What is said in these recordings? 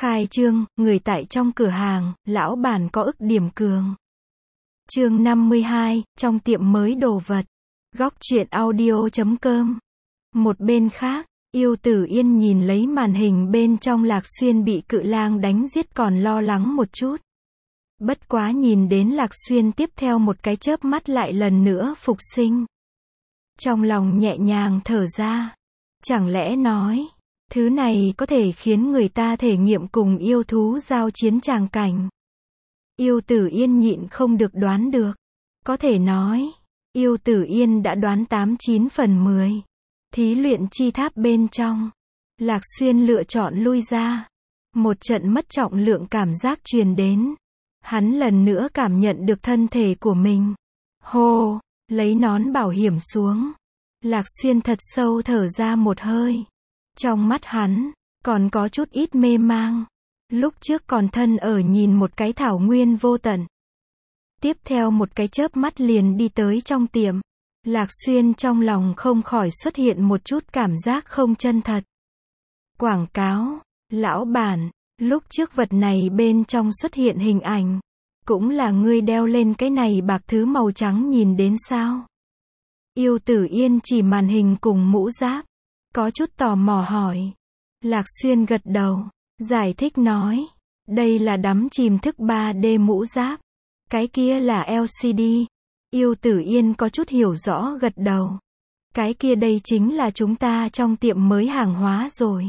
Khai trương, người tại trong cửa hàng, lão bản có ức điểm cường. Chương 52, trong tiệm mới đồ vật. Góc truyện audio.com. Một bên khác, Yêu Tử Yên nhìn lấy màn hình bên trong Lạc Xuyên bị cự lang đánh giết còn lo lắng một chút. Bất quá nhìn đến Lạc Xuyên tiếp theo một cái chớp mắt lại lần nữa phục sinh. Trong lòng nhẹ nhàng thở ra. Chẳng lẽ nói, thứ này có thể khiến người ta thể nghiệm cùng yêu thú giao chiến tràng cảnh. Yêu Tử Yên nhịn không được đoán được. Có thể nói, Yêu Tử Yên đã đoán 89 phần 10. Thí luyện chi tháp bên trong, Lạc Xuyên lựa chọn lui ra. Một trận mất trọng lượng cảm giác truyền đến. Hắn lần nữa cảm nhận được thân thể của mình. Hô, lấy nón bảo hiểm xuống. Lạc Xuyên thật sâu thở ra một hơi. Trong mắt hắn, còn có chút ít mê mang. Lúc trước còn thân ở nhìn một cái thảo nguyên vô tận. Tiếp theo một cái chớp mắt liền đi tới trong tiệm. Lạc Xuyên trong lòng không khỏi xuất hiện một chút cảm giác không chân thật. Quảng cáo, lão bản, lúc trước vật này bên trong xuất hiện hình ảnh. Cũng là ngươi đeo lên cái này bạc thứ màu trắng nhìn đến sao? Yêu Tử Yên chỉ màn hình cùng mũ giáp. Có chút tò mò hỏi. Lạc Xuyên gật đầu, giải thích nói. Đây là đắm chìm thức 3D mũ giáp. Cái kia là LCD. Yêu Tử Yên có chút hiểu rõ gật đầu. Cái kia đây chính là chúng ta trong tiệm mới hàng hóa rồi.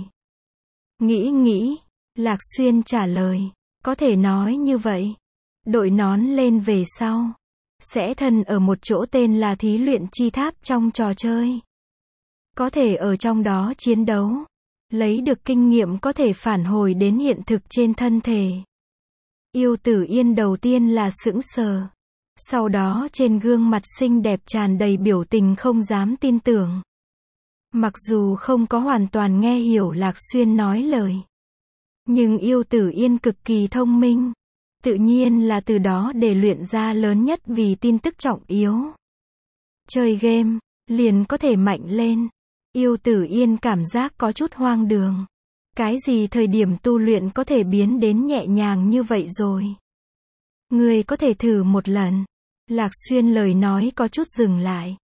Nghĩ, Lạc Xuyên trả lời. Có thể nói như vậy. Đội nón lên về sau. Sẽ thân ở một chỗ tên là thí luyện chi tháp trong trò chơi. Có thể ở trong đó chiến đấu. Lấy được kinh nghiệm có thể phản hồi đến hiện thực trên thân thể. Yêu Tử Yên đầu tiên là sững sờ. Sau đó trên gương mặt xinh đẹp tràn đầy biểu tình không dám tin tưởng. Mặc dù không có hoàn toàn nghe hiểu Lạc Xuyên nói lời. Nhưng Yêu Tử Yên cực kỳ thông minh. Tự nhiên là từ đó để luyện ra lớn nhất vì tin tức trọng yếu. Chơi game, liền có thể mạnh lên. Yêu Tử Yên cảm giác có chút hoang đường. Cái gì thời điểm tu luyện có thể biến đến nhẹ nhàng như vậy rồi? Ngươi có thể thử một lần. Lạc Xuyên lời nói có chút dừng lại.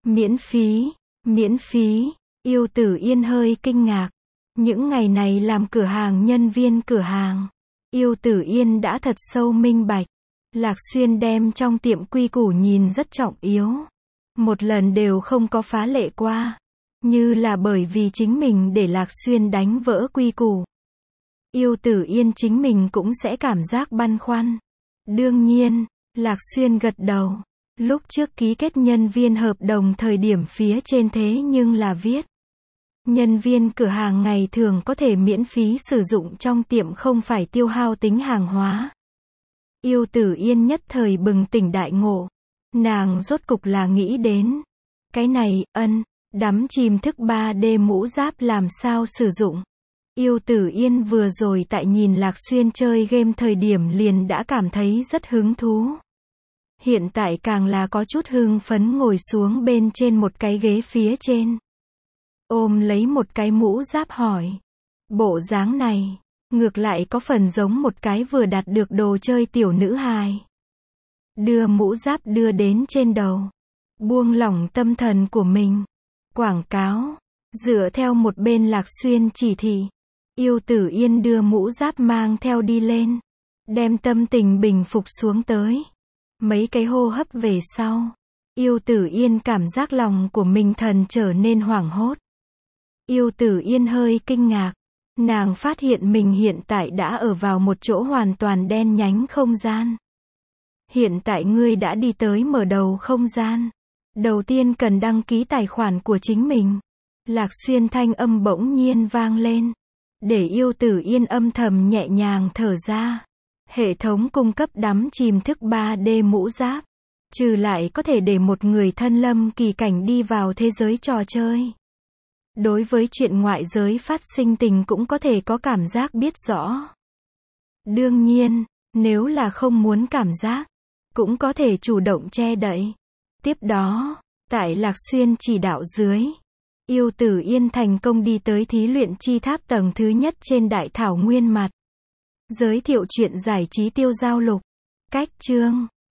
Miễn phí, Yêu Tử Yên hơi kinh ngạc. Những ngày này làm cửa hàng nhân viên cửa hàng. Yêu Tử Yên đã thật sâu minh bạch. Lạc Xuyên đem trong tiệm quy củ nhìn rất trọng yếu. Một lần đều không có phá lệ qua. Như là bởi vì chính mình để Lạc Xuyên đánh vỡ quy củ. Yêu Tử Yên chính mình cũng sẽ cảm giác băn khoăn. Đương nhiên, Lạc Xuyên gật đầu. Lúc trước ký kết nhân viên hợp đồng thời điểm phía trên thế nhưng là viết. Nhân viên cửa hàng ngày thường có thể miễn phí sử dụng trong tiệm không phải tiêu hao tính hàng hóa. Yêu Tử Yên nhất thời bừng tỉnh đại ngộ. Nàng rốt cục là nghĩ đến. Cái này, đắm chìm thức 3D mũ giáp làm sao sử dụng. Yêu Tử Yên vừa rồi tại nhìn Lạc Xuyên chơi game thời điểm liền đã cảm thấy rất hứng thú. Hiện tại càng là có chút hưng phấn ngồi xuống bên trên một cái ghế phía trên. Ôm lấy một cái mũ giáp hỏi. Bộ dáng này, ngược lại có phần giống một cái vừa đạt được đồ chơi tiểu nữ hài. Đưa mũ giáp đưa đến trên đầu. Buông lỏng tâm thần của mình. Quảng cáo. Dựa theo một bên Lạc Xuyên chỉ thị. Yêu Tử Yên đưa mũ giáp mang theo đi lên. Đem tâm tình bình phục xuống tới. Mấy cái hô hấp về sau. Yêu Tử Yên cảm giác lòng của mình thần trở nên hoảng hốt. Yêu Tử Yên hơi kinh ngạc. Nàng phát hiện mình hiện tại đã ở vào một chỗ hoàn toàn đen nhánh không gian. Hiện tại ngươi đã đi tới mở đầu không gian. Đầu tiên cần đăng ký tài khoản của chính mình. Lạc Xuyên thanh âm bỗng nhiên vang lên. Để Yêu Tử Yên âm thầm nhẹ nhàng thở ra. Hệ thống cung cấp đắm chìm thức 3D mũ giáp. Trừ lại có thể để một người thân lâm kỳ cảnh đi vào thế giới trò chơi. Đối với chuyện ngoại giới phát sinh tình cũng có thể có cảm giác biết rõ. Đương nhiên, nếu là không muốn cảm giác, cũng có thể chủ động che đậy. Tiếp đó, tại Lạc Xuyên chỉ đạo dưới, Yêu Tử Yên thành công đi tới thí luyện chi tháp tầng thứ nhất trên đại thảo nguyên mặt. Giới thiệu truyện giải trí tiêu dao lục. Cách chương